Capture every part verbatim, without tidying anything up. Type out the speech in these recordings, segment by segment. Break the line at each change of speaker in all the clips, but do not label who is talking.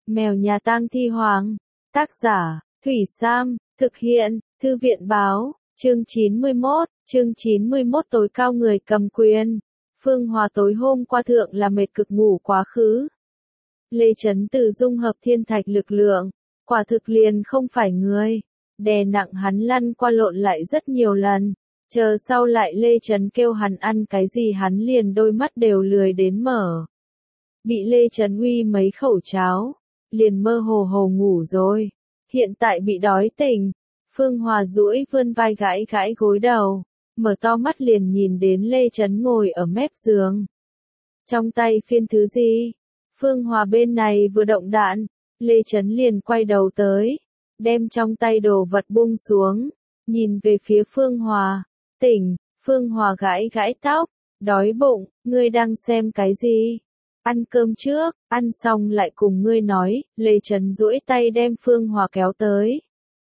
Mèo nhà tang thi hoàng. Tác giả, Thủy Sam, thực hiện, Thư viện báo, chương chín mươi mốt, chương chín mươi mốt tối cao người cầm quyền. Phương Hòa tối hôm qua thượng là mệt cực ngủ quá khứ. Lê Chấn Từ dung hợp thiên thạch lực lượng, quả thực liền không phải người, đè nặng hắn lăn qua lộn lại rất nhiều lần, chờ sau lại Lê Chấn kêu hắn ăn cái gì hắn liền đôi mắt đều lười đến mở. Bị Lê Chấn uy mấy khẩu cháo, liền mơ hồ hồ ngủ rồi, hiện tại bị đói tỉnh. Phương Hòa duỗi vươn vai gãi gãi gối đầu, mở to mắt liền nhìn đến Lê Chấn ngồi ở mép giường. Trong tay phiên thứ gì? Phương Hòa bên này vừa động đạn, Lê Chấn liền quay đầu tới, đem trong tay đồ vật buông xuống, nhìn về phía Phương Hòa. Tỉnh, Phương Hòa gãi gãi tóc, đói bụng, ngươi đang xem cái gì? Ăn cơm trước, ăn xong lại cùng ngươi nói. Lê Chấn duỗi tay đem Phương Hòa kéo tới.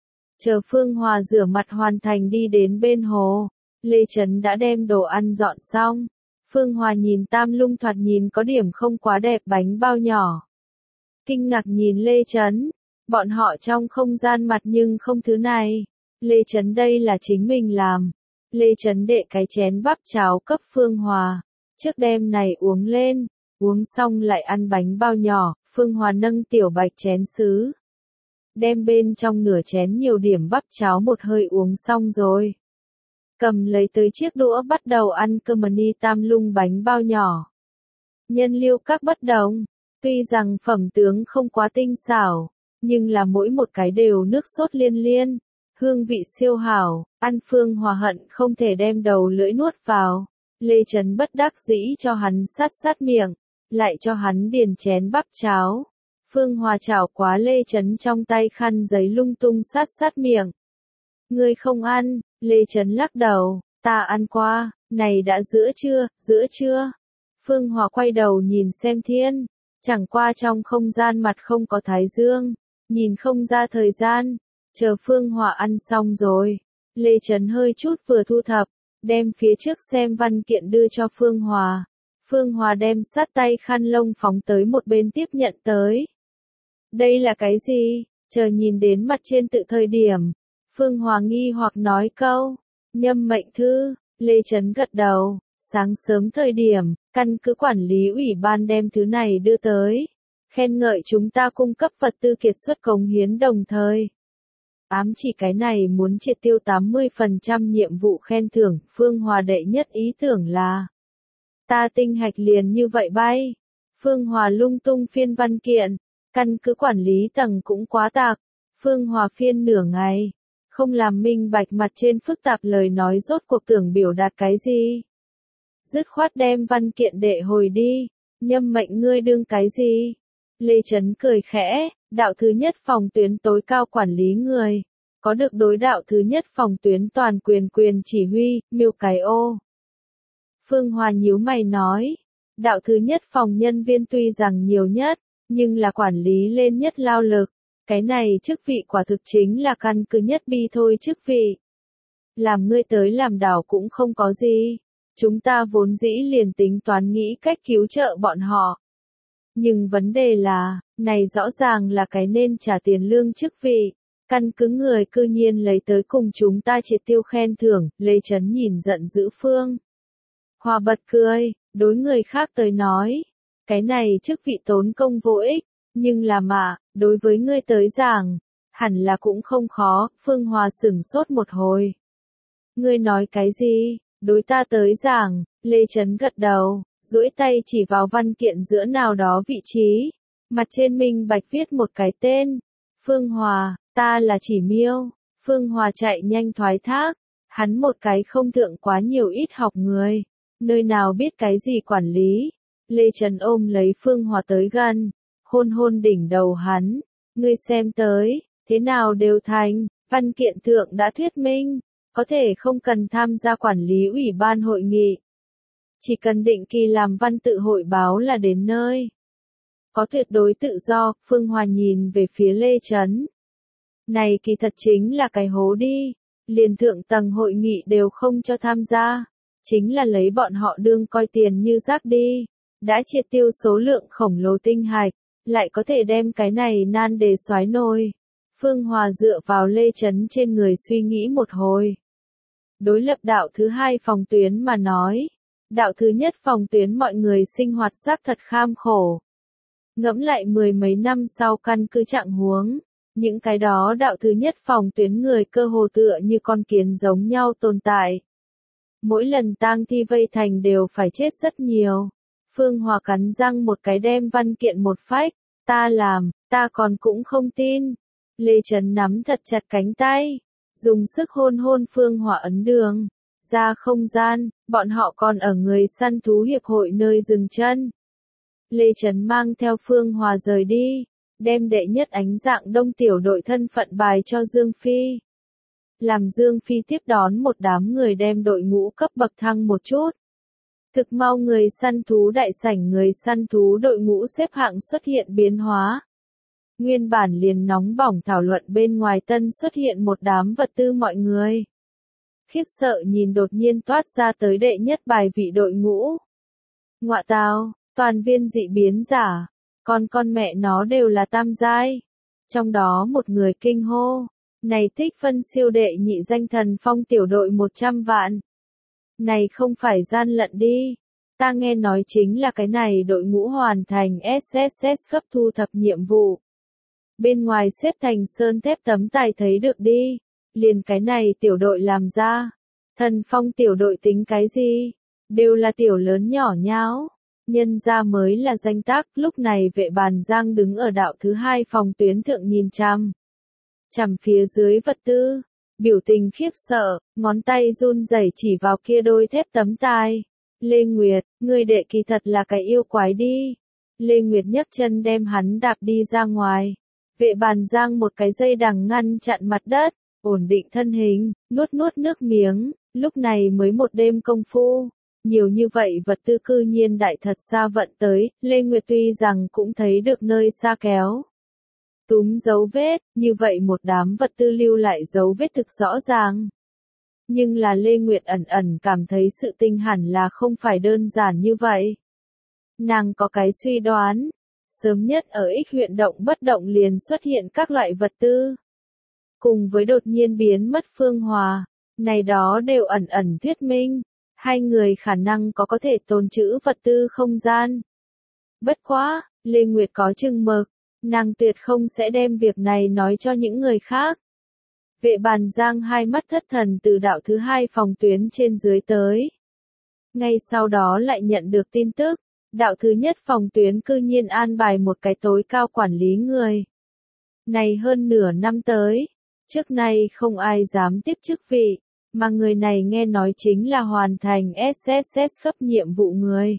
Chờ Phương Hòa rửa mặt hoàn thành đi đến bên hồ, Lê Chấn đã đem đồ ăn dọn xong. Phương Hòa nhìn tam lung thoạt nhìn có điểm không quá đẹp bánh bao nhỏ. Kinh ngạc nhìn Lê Chấn, bọn họ trong không gian mặt nhưng không thứ này. Lê Chấn đây là chính mình làm. Lê Chấn đệ cái chén bắp cháo cấp Phương Hòa, trước đem này uống lên, uống xong lại ăn bánh bao nhỏ. Phương Hòa nâng tiểu bạch chén sứ, đem bên trong nửa chén nhiều điểm bắp cháo một hơi uống xong rồi. Cầm lấy tới chiếc đũa bắt đầu ăn cơm mani tam lung bánh bao nhỏ. Nhân liệu các bất đồng, tuy rằng phẩm tướng không quá tinh xảo, nhưng là mỗi một cái đều nước sốt liên liên, hương vị siêu hảo, ăn Phương Hòa hận không thể đem đầu lưỡi nuốt vào. Lê Chấn bất đắc dĩ cho hắn sát sát miệng, lại cho hắn điền chén bắp cháo. Phương Hòa chảo quá Lê Chấn trong tay khăn giấy lung tung sát sát miệng. Ngươi không ăn? Lê Chấn lắc đầu, ta ăn qua, này đã giữa trưa, giữa trưa. Phương Hòa quay đầu nhìn xem thiên, chẳng qua trong không gian mặt không có thái dương, nhìn không ra thời gian. Chờ Phương Hòa ăn xong rồi, Lê Chấn hơi chút vừa thu thập, đem phía trước xem văn kiện đưa cho Phương Hòa. Phương Hòa đem sát tay khăn lông phóng tới một bên tiếp nhận tới. Đây là cái gì? Chờ nhìn đến mặt trên tự thời điểm, Phương Hòa nghi hoặc nói câu, nhâm mệnh thư. Lê Chấn gật đầu, sáng sớm thời điểm, căn cứ quản lý ủy ban đem thứ này đưa tới, khen ngợi chúng ta cung cấp vật tư kiệt xuất cống hiến đồng thời ám chỉ cái này muốn triệt tiêu tám mươi phần trăm nhiệm vụ khen thưởng. Phương Hòa đệ nhất ý tưởng là, ta tinh hạch liền như vậy bay. Phương Hòa lung tung phiên văn kiện, căn cứ quản lý tầng cũng quá tạc. Phương Hòa phiên nửa ngày, không làm minh bạch mặt trên phức tạp lời nói rốt cuộc tưởng biểu đạt cái gì. Dứt khoát đem văn kiện đệ hồi đi, nhâm mệnh ngươi đương cái gì? Lê Chấn cười khẽ, đạo thứ nhất phòng tuyến tối cao quản lý người, có được đối đạo thứ nhất phòng tuyến toàn quyền quyền chỉ huy, miêu cái ô. Phương Hòa nhíu mày nói, đạo thứ nhất phòng nhân viên tuy rằng nhiều nhất, nhưng là quản lý lên nhất lao lực, cái này chức vị quả thực chính là căn cứ nhất bi thôi chức vị. Làm ngươi tới làm đảo cũng không có gì, chúng ta vốn dĩ liền tính toán nghĩ cách cứu trợ bọn họ. Nhưng vấn đề là, này rõ ràng là cái nên trả tiền lương chức vị, căn cứ người cư nhiên lấy tới cùng chúng ta triệt tiêu khen thưởng. Lê Chấn nhìn giận dữ Phương Hòa bật cười, đối người khác tới nói, cái này chức vị tốn công vô ích, nhưng là mà, đối với ngươi tới giảng, hẳn là cũng không khó. Phương Hòa sửng sốt một hồi. Ngươi nói cái gì? Đối ta tới giảng. Lê Chấn gật đầu, duỗi tay chỉ vào văn kiện giữa nào đó vị trí, mặt trên minh bạch viết một cái tên. Phương Hòa, ta là chỉ miêu. Phương Hòa chạy nhanh thoái thác, hắn một cái không thượng quá nhiều ít học người, nơi nào biết cái gì quản lý. Lê Trần ôm lấy Phương Hòa tới gần, hôn hôn đỉnh đầu hắn, ngươi xem tới, thế nào đều thành, văn kiện thượng đã thuyết minh, có thể không cần tham gia quản lý ủy ban hội nghị. Chỉ cần định kỳ làm văn tự hội báo là đến nơi. Có tuyệt đối tự do. Phương Hòa nhìn về phía Lê Chấn. Này kỳ thật chính là cái hố đi, liền thượng tầng hội nghị đều không cho tham gia, chính là lấy bọn họ đương coi tiền như rác đi, đã triệt tiêu số lượng khổng lồ tinh hạch, lại có thể đem cái này nan đề soái nôi. Phương Hòa dựa vào Lê Chấn trên người suy nghĩ một hồi. Đối lập đạo thứ hai phòng tuyến mà nói, đạo thứ nhất phòng tuyến mọi người sinh hoạt xác thật kham khổ. Ngẫm lại mười mấy năm sau căn cứ trạng huống, những cái đó đạo thứ nhất phòng tuyến người cơ hồ tựa như con kiến giống nhau tồn tại. Mỗi lần tang thi vây thành đều phải chết rất nhiều. Phương Hòa cắn răng một cái đem văn kiện một phách, ta làm, ta còn cũng không tin. Lê Trấn nắm thật chặt cánh tay, dùng sức hôn hôn Phương Hòa ấn đường. Ra không gian, bọn họ còn ở người săn thú hiệp hội nơi dừng chân. Lê Trấn mang theo Phương Hòa rời đi, đem đệ nhất ánh dạng đông tiểu đội thân phận bài cho Dương Phi. Làm Dương Phi tiếp đón một đám người đem đội ngũ cấp bậc thăng một chút. Thực mau người săn thú đại sảnh người săn thú đội ngũ xếp hạng xuất hiện biến hóa. Nguyên bản liền nóng bỏng thảo luận bên ngoài tân xuất hiện một đám vật tư mọi người. Khiếp sợ nhìn đột nhiên toát ra tới đệ nhất bài vị đội ngũ. Ngọa tào, toàn viên dị biến giả, con con mẹ nó đều là tam giai. Trong đó một người kinh hô, này thích phân siêu đệ nhị danh thần phong tiểu đội một trăm vạn. Này không phải gian lận đi, ta nghe nói chính là cái này đội ngũ hoàn thành ét ét ét cấp thu thập nhiệm vụ. Bên ngoài xếp thành sơn thép tấm tài thấy được đi, liền cái này tiểu đội làm ra. Thần phong tiểu đội tính cái gì, đều là tiểu lớn nhỏ nháo. Nhân ra mới là danh tác, lúc này vệ bàn giang đứng ở đạo thứ hai phòng tuyến thượng nhìn chăm. Chằm phía dưới vật tư, biểu tình khiếp sợ, ngón tay run rẩy chỉ vào kia đôi thép tấm tai. Lê Nguyệt, ngươi đệ kỳ thật là cái yêu quái đi. Lê Nguyệt nhấc chân đem hắn đạp đi ra ngoài. Vệ bàn giang một cái dây đằng ngăn chặn mặt đất, ổn định thân hình, nuốt nuốt nước miếng, lúc này mới một đêm công phu. Nhiều như vậy vật tư cư nhiên đại thật xa vận tới, Lê Nguyệt tuy rằng cũng thấy được nơi xa kéo. Túm dấu vết, như vậy một đám vật tư lưu lại dấu vết thực rõ ràng. Nhưng là Lê Nguyệt ẩn ẩn cảm thấy sự tình hẳn là không phải đơn giản như vậy. Nàng có cái suy đoán, sớm nhất ở X huyện động bất động liền xuất hiện các loại vật tư. Cùng với đột nhiên biến mất Phương Hòa, này đó đều ẩn ẩn thuyết minh. Hai người khả năng có có thể tồn trữ vật tư không gian. Bất quá, Lê Nguyệt có chừng mực, nàng tuyệt không sẽ đem việc này nói cho những người khác. Vệ bàn giang hai mắt thất thần từ đạo thứ hai phòng tuyến trên dưới tới. Ngay sau đó lại nhận được tin tức, đạo thứ nhất phòng tuyến cư nhiên an bài một cái tối cao quản lý người. Này hơn nửa năm tới, trước nay không ai dám tiếp chức vị. Mà người này nghe nói chính là hoàn thành ét ét ét cấp nhiệm vụ người.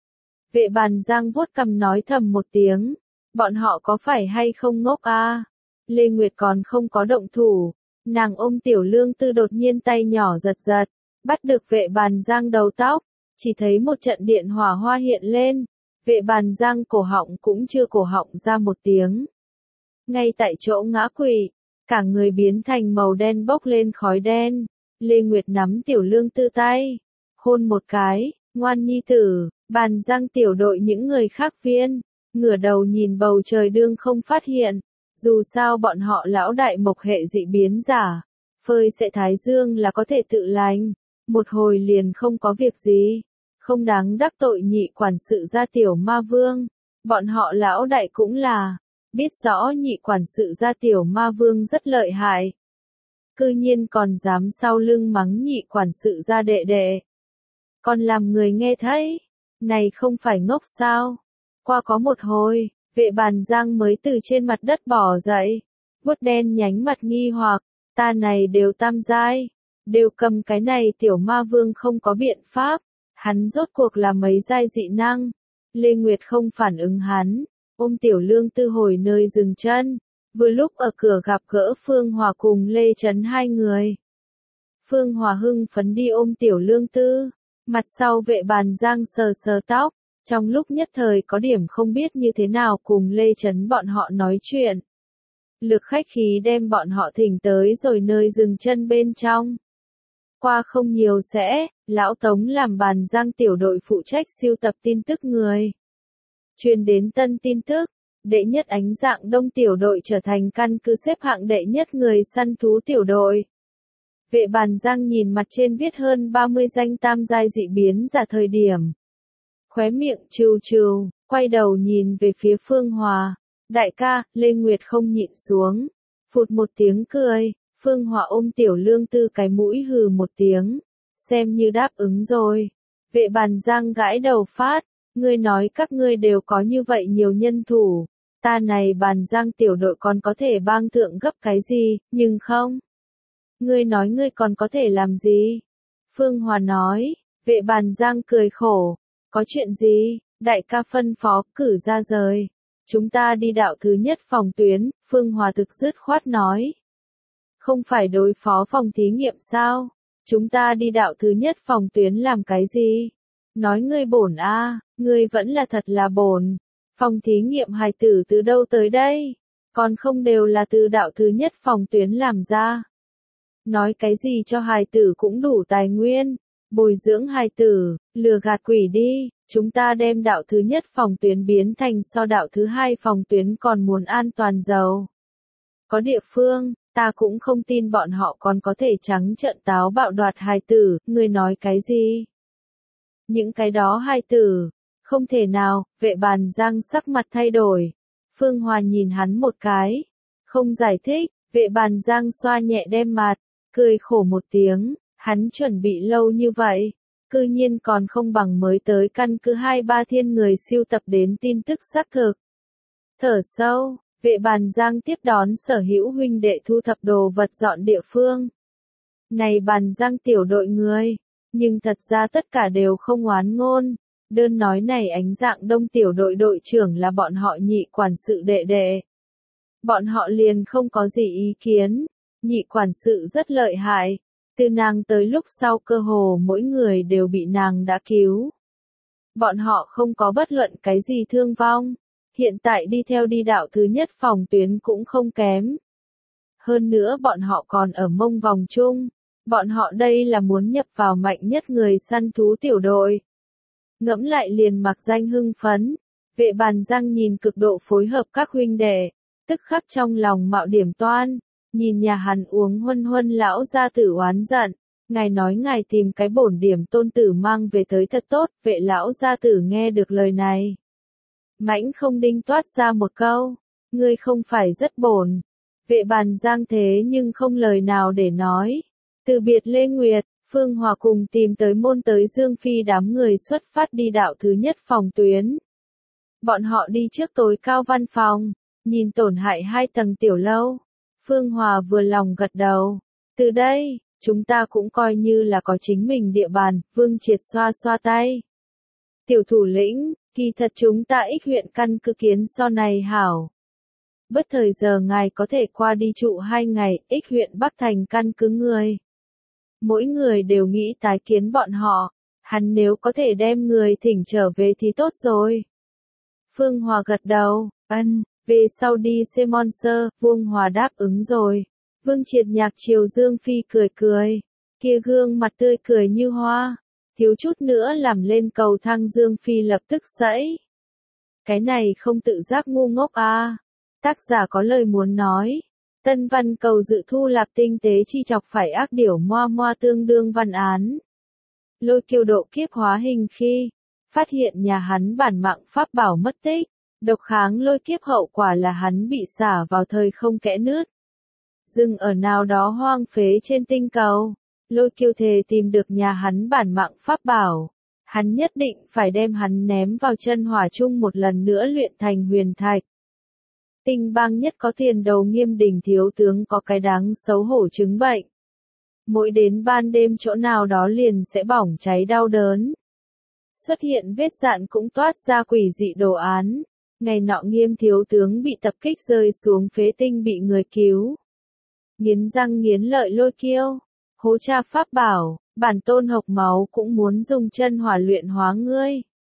Vệ bàn giang vuốt cằm nói thầm một tiếng, bọn họ có phải hay không ngốc a? À? Lê Nguyệt còn không có động thủ, nàng ôm tiểu lương tư đột nhiên tay nhỏ giật giật, bắt được vệ bàn giang đầu tóc, chỉ thấy một trận điện hỏa hoa hiện lên, vệ bàn giang cổ họng cũng chưa cổ họng ra một tiếng. Ngay tại chỗ ngã quỵ, cả người biến thành màu đen bốc lên khói đen. Lê Nguyệt nắm tiểu lương tư tay, hôn một cái, ngoan nhi tử, bàn giang tiểu đội những người khác viên, ngửa đầu nhìn bầu trời đương không phát hiện, dù sao bọn họ lão đại mộc hệ dị biến giả, phơi sẽ thái dương là có thể tự lành, một hồi liền không có việc gì, không đáng đắc tội nhị quản sự gia tiểu ma vương, bọn họ lão đại cũng là, biết rõ nhị quản sự gia tiểu ma vương rất lợi hại. Cư nhiên còn dám sau lưng mắng nhị quản sự gia đệ đệ. Còn làm người nghe thấy, này không phải ngốc sao? Qua có một hồi, vệ bàn giang mới từ trên mặt đất bỏ dậy, vuốt đen nhánh mặt nghi hoặc, ta này đều tam giai, đều cầm cái này tiểu ma vương không có biện pháp, hắn rốt cuộc là mấy giai dị năng. Lê Nguyệt không phản ứng hắn, ôm tiểu lương tư hồi nơi dừng chân. Vừa lúc ở cửa gặp gỡ Phương Hòa cùng Lê Trấn hai người. Phương Hòa hưng phấn đi ôm tiểu lương tư, mặt sau vệ bàn giang sờ sờ tóc, trong lúc nhất thời có điểm không biết như thế nào cùng Lê Trấn bọn họ nói chuyện. Lực khách khí đem bọn họ thỉnh tới rồi nơi dừng chân bên trong. Qua không nhiều sẽ, lão Tống làm bàn giang tiểu đội phụ trách siêu tập tin tức người. Truyền đến tân tin tức. đệ nhất ánh dạng đông tiểu đội trở thành căn cứ xếp hạng đệ nhất người săn thú tiểu đội. Vệ Bàn Giang nhìn mặt trên viết hơn ba mươi danh tam giai dị biến giả thời điểm. Khóe miệng trừ trừ, quay đầu nhìn về phía Phương Hòa. Đại ca, Lê Nguyệt không nhịn xuống. Phụt một tiếng cười, Phương Hòa ôm Tiểu Lương Tư cái mũi hừ một tiếng. Xem như đáp ứng rồi. Vệ Bàn Giang gãi đầu phát. Ngươi nói các ngươi đều có như vậy nhiều nhân thủ. Ta này Bàn Giang tiểu đội còn có thể bang thượng gấp cái gì, nhưng không. Ngươi nói ngươi còn có thể làm gì? Phương Hòa nói. Vệ Bàn Giang cười khổ. Có chuyện gì? Đại ca phân phó, cử ra rời. Chúng ta đi đạo thứ nhất phòng tuyến, Phương Hòa thực dứt khoát nói. Không phải đối phó phòng thí nghiệm sao? Chúng ta đi đạo thứ nhất phòng tuyến làm cái gì? Nói ngươi bổn a, ngươi vẫn là thật là bổn. Phòng thí nghiệm hài tử từ đâu tới đây? Còn không đều là từ đạo thứ nhất phòng tuyến làm ra. Nói cái gì cho hài tử cũng đủ tài nguyên. Bồi dưỡng hài tử, lừa gạt quỷ đi, chúng ta đem đạo thứ nhất phòng tuyến biến thành so đạo thứ hai phòng tuyến còn muốn an toàn giàu. Có địa phương, ta cũng không tin bọn họ còn có thể trắng trợn táo bạo đoạt hài tử, ngươi nói cái gì? Những cái đó hài tử, không thể nào, Vệ Bàn Giang sắc mặt thay đổi. Phương Hòa nhìn hắn một cái, không giải thích, Vệ Bàn Giang xoa nhẹ đem mặt, cười khổ một tiếng. Hắn chuẩn bị lâu như vậy, cư nhiên còn không bằng mới tới căn cứ hai ba thiên người siêu tập đến tin tức xác thực. Thở sâu, Vệ Bàn Giang tiếp đón sở hữu huynh đệ thu thập đồ vật dọn địa phương. Này Bàn Giang tiểu đội người, nhưng thật ra tất cả đều không oán ngôn. Đơn nói này ánh dạng đông tiểu đội đội trưởng là bọn họ nhị quản sự đệ đệ. Bọn họ liền không có gì ý kiến, nhị quản sự rất lợi hại. Từ nàng tới lúc sau cơ hồ mỗi người đều bị nàng đã cứu. Bọn họ không có bất luận cái gì thương vong. Hiện tại đi theo đi đạo thứ nhất phòng tuyến cũng không kém. Hơn nữa bọn họ còn ở mông vòng chung. Bọn họ đây là muốn nhập vào mạnh nhất người săn thú tiểu đội. Ngẫm lại liền mặc danh hưng phấn. Vệ Bàn Giang nhìn cực độ phối hợp các huynh đệ. Tức khắc trong lòng mạo điểm toan. Nhìn nhà hắn uống huân huân lão gia tử oán giận, ngài nói ngài tìm cái bổn điểm tôn tử mang về tới thật tốt, vệ lão gia tử nghe được lời này. Mãnh không đinh toát ra một câu, ngươi không phải rất bổn. Vệ Bàn Giang thế nhưng không lời nào để nói. Từ biệt Lê Nguyệt, Phương Hòa cùng tìm tới môn tới Dương Phi đám người xuất phát đi đạo thứ nhất phòng tuyến. Bọn họ đi trước tối cao văn phòng, nhìn tổn hại hai tầng tiểu lâu. Phương Hòa vừa lòng gật đầu. Từ đây, chúng ta cũng coi như là có chính mình địa bàn, Vương Triệt xoa xoa tay. Tiểu thủ lĩnh, kỳ thật chúng ta ích huyện căn cứ kiến so này hảo. Bất thời giờ ngài có thể qua đi trụ hai ngày, ích huyện Bắc Thành căn cứ người. Mỗi người đều nghĩ tái kiến bọn họ, hắn nếu có thể đem người thỉnh trở về thì tốt rồi. Phương Hòa gật đầu, ân. Về sau đi xem Monster, Vương Hòa đáp ứng rồi. Vương Triệt nhạc chiều Dương Phi cười cười. Kia gương mặt tươi cười như hoa. Thiếu chút nữa làm lên cầu thang Dương Phi lập tức sẫy. Cái này không tự giác ngu ngốc à. Tác giả có lời muốn nói. Tân văn cầu dự thu lạp tinh tế chi chọc phải ác điểu moa moa tương đương văn án. Lôi Kiêu độ kiếp hóa hình khi phát hiện nhà hắn bản mạng pháp bảo mất tích. Độc kháng lôi kiếp hậu quả là hắn bị xả vào thời không kẽ nứt. Dừng ở nào đó hoang phế trên tinh cầu. Lôi Kiêu thề tìm được nhà hắn bản mạng pháp bảo. Hắn nhất định phải đem hắn ném vào chân hỏa chung một lần nữa luyện thành huyền thạch. Tinh bang nhất có tiền đầu Nghiêm Đình thiếu tướng có cái đáng xấu hổ chứng bệnh. Mỗi đến ban đêm chỗ nào đó liền sẽ bỏng cháy đau đớn. Xuất hiện vết dạn cũng toát ra quỷ dị đồ án. Ngày nọ Nghiêm thiếu tướng bị tập kích rơi xuống phế tinh bị người cứu. Nghiến răng nghiến lợi Lôi Kiêu. Hố cha pháp bảo, bản tôn hộc máu cũng muốn dùng chân hỏa luyện hóa ngươi.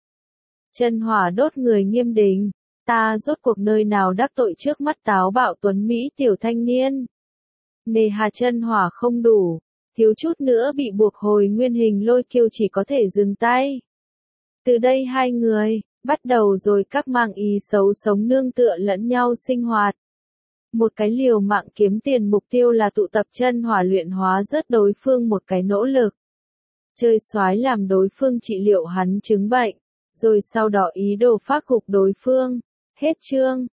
Chân hỏa đốt người Nghiêm Đình. Ta rốt cuộc nơi nào đắc tội trước mắt táo bạo tuấn Mỹ tiểu thanh niên. Nề hà chân hỏa không đủ. Thiếu chút nữa bị buộc hồi nguyên hình Lôi Kiêu chỉ có thể dừng tay. Từ đây hai người, Bắt đầu rồi các mang ý xấu sống nương tựa lẫn nhau sinh hoạt. Một cái liều mạng kiếm tiền mục tiêu là tụ tập chân hỏa luyện hóa rớt đối phương một cái nỗ lực. Chơi soái làm đối phương trị liệu hắn chứng bệnh, rồi sau đó ý đồ phát gục đối phương. Hết chương.